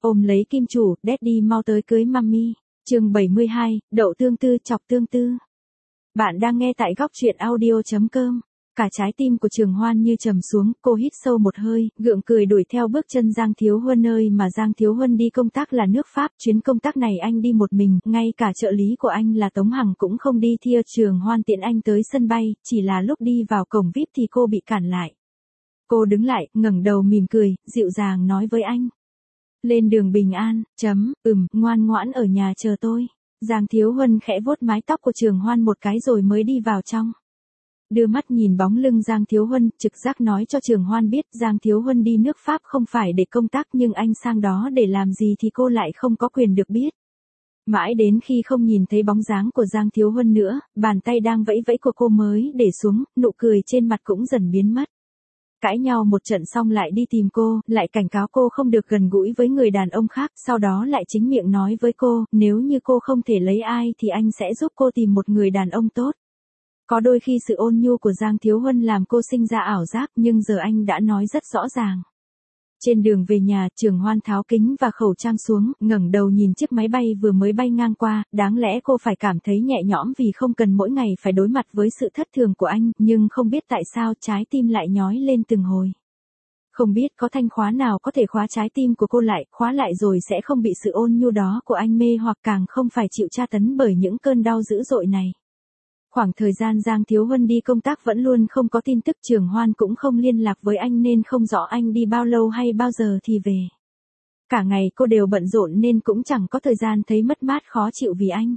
ôm lấy kim chủ, Daddy mau tới cưới Mummy. Chương 72, đậu tương tư chọc tương tư. Bạn đang nghe tại góc truyện audio.com. Cả trái tim của Trường Hoan như trầm xuống, cô hít sâu một hơi, gượng cười đuổi theo bước chân Giang Thiếu Huân nơi mà Giang Thiếu Huân đi công tác là nước Pháp, chuyến công tác này anh đi một mình, ngay cả trợ lý của anh là Tống Hằng cũng không đi theo Trường Hoan tiện anh tới sân bay, chỉ là lúc đi vào cổng VIP thì cô bị cản lại. Cô đứng lại, ngẩng đầu mỉm cười, dịu dàng nói với anh. Lên đường bình an, ngoan ngoãn ở nhà chờ tôi. Giang Thiếu Huân khẽ vuốt mái tóc của Trường Hoan một cái rồi mới đi vào trong. Đưa mắt nhìn bóng lưng Giang Thiếu Huân, trực giác nói cho Trường Hoan biết Giang Thiếu Huân đi nước Pháp không phải để công tác nhưng anh sang đó để làm gì thì cô lại không có quyền được biết. Mãi đến khi không nhìn thấy bóng dáng của Giang Thiếu Huân nữa, bàn tay đang vẫy vẫy của cô mới để xuống, nụ cười trên mặt cũng dần biến mất. Cãi nhau một trận xong lại đi tìm cô, lại cảnh cáo cô không được gần gũi với người đàn ông khác, sau đó lại chính miệng nói với cô, nếu như cô không thể lấy ai thì anh sẽ giúp cô tìm một người đàn ông tốt. Có đôi khi sự ôn nhu của Giang Thiếu Huân làm cô sinh ra ảo giác, nhưng giờ anh đã nói rất rõ ràng. Trên đường về nhà, Trường Hoan tháo kính và khẩu trang xuống, ngẩng đầu nhìn chiếc máy bay vừa mới bay ngang qua, đáng lẽ cô phải cảm thấy nhẹ nhõm vì không cần mỗi ngày phải đối mặt với sự thất thường của anh, nhưng không biết tại sao trái tim lại nhói lên từng hồi. Không biết có thanh khóa nào có thể khóa trái tim của cô lại, khóa lại rồi sẽ không bị sự ôn nhu đó của anh mê hoặc càng không phải chịu tra tấn bởi những cơn đau dữ dội này. Khoảng thời gian Giang Thiếu Huân đi công tác vẫn luôn không có tin tức, Trường Hoan cũng không liên lạc với anh nên không rõ anh đi bao lâu hay bao giờ thì về. Cả ngày cô đều bận rộn nên cũng chẳng có thời gian thấy mất mát khó chịu vì anh.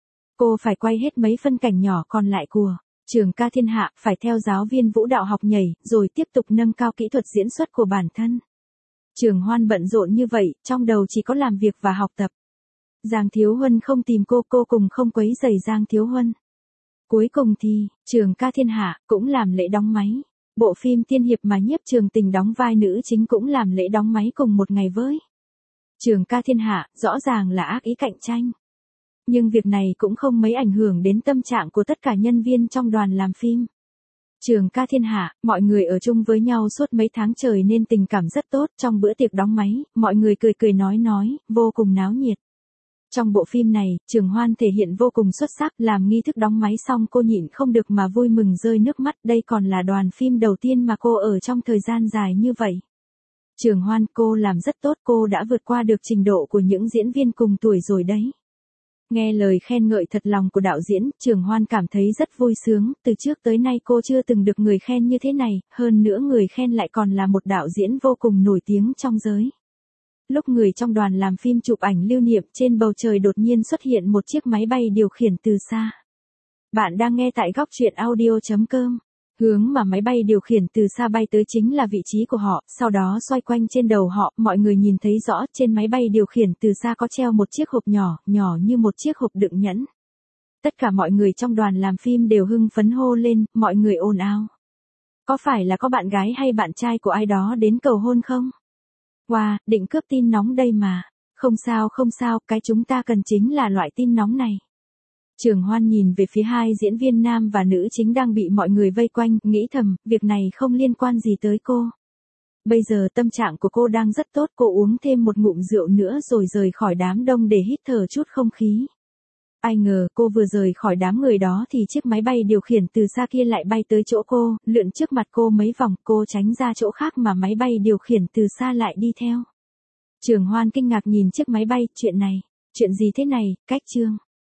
Cô phải quay hết mấy phân cảnh nhỏ còn lại của Trường Ca Thiên Hạ, phải theo giáo viên vũ đạo học nhảy, rồi tiếp tục nâng cao kỹ thuật diễn xuất của bản thân. Trường Hoan bận rộn như vậy, trong đầu chỉ có làm việc và học tập. Giang Thiếu Huân không tìm cô cùng không quấy rầy Giang Thiếu Huân. Cuối cùng thì, Trường Ca Thiên Hạ cũng làm lễ đóng máy. Bộ phim tiên hiệp mà Nhiếp Trường Tình đóng vai nữ chính cũng làm lễ đóng máy cùng một ngày với Trường Ca Thiên Hạ, rõ ràng là ác ý cạnh tranh. Nhưng việc này cũng không mấy ảnh hưởng đến tâm trạng của tất cả nhân viên trong đoàn làm phim. Trường Ca Thiên Hạ, mọi người ở chung với nhau suốt mấy tháng trời nên tình cảm rất tốt, trong bữa tiệc đóng máy, mọi người cười nói, vô cùng náo nhiệt. Trong bộ phim này, Trường Hoan thể hiện vô cùng xuất sắc, làm nghi thức đóng máy xong cô nhịn không được mà vui mừng rơi nước mắt, đây còn là đoàn phim đầu tiên mà cô ở trong thời gian dài như vậy. Trường Hoan, cô làm rất tốt, cô đã vượt qua được trình độ của những diễn viên cùng tuổi rồi đấy. Nghe lời khen ngợi thật lòng của đạo diễn, Trường Hoan cảm thấy rất vui sướng, từ trước tới nay cô chưa từng được người khen như thế này, hơn nữa người khen lại còn là một đạo diễn vô cùng nổi tiếng trong giới. Lúc người trong đoàn làm phim chụp ảnh lưu niệm, trên bầu trời đột nhiên xuất hiện một chiếc máy bay điều khiển từ xa. Bạn đang nghe tại góc truyện audio.com. Hướng mà máy bay điều khiển từ xa bay tới chính là vị trí của họ, sau đó xoay quanh trên đầu họ, mọi người nhìn thấy rõ trên máy bay điều khiển từ xa có treo một chiếc hộp nhỏ như một chiếc hộp đựng nhẫn. Tất cả mọi người trong đoàn làm phim đều hưng phấn hô lên, mọi người ồn ào. Có phải là có bạn gái hay bạn trai của ai đó đến cầu hôn không? Wow, định cướp tin nóng đây mà. Không sao, cái chúng ta cần chính là loại tin nóng này. Trường Hoan nhìn về phía hai diễn viên nam và nữ chính đang bị mọi người vây quanh, nghĩ thầm, việc này không liên quan gì tới cô. Bây giờ tâm trạng của cô đang rất tốt, cô uống thêm một ngụm rượu nữa rồi rời khỏi đám đông để hít thở chút không khí. Ai ngờ cô vừa rời khỏi đám người đó thì chiếc máy bay điều khiển từ xa kia lại bay tới chỗ cô, lượn trước mặt cô mấy vòng, cô tránh ra chỗ khác mà máy bay điều khiển từ xa lại đi theo. Trường Hoan kinh ngạc nhìn chiếc máy bay, chuyện gì thế này, cách chương.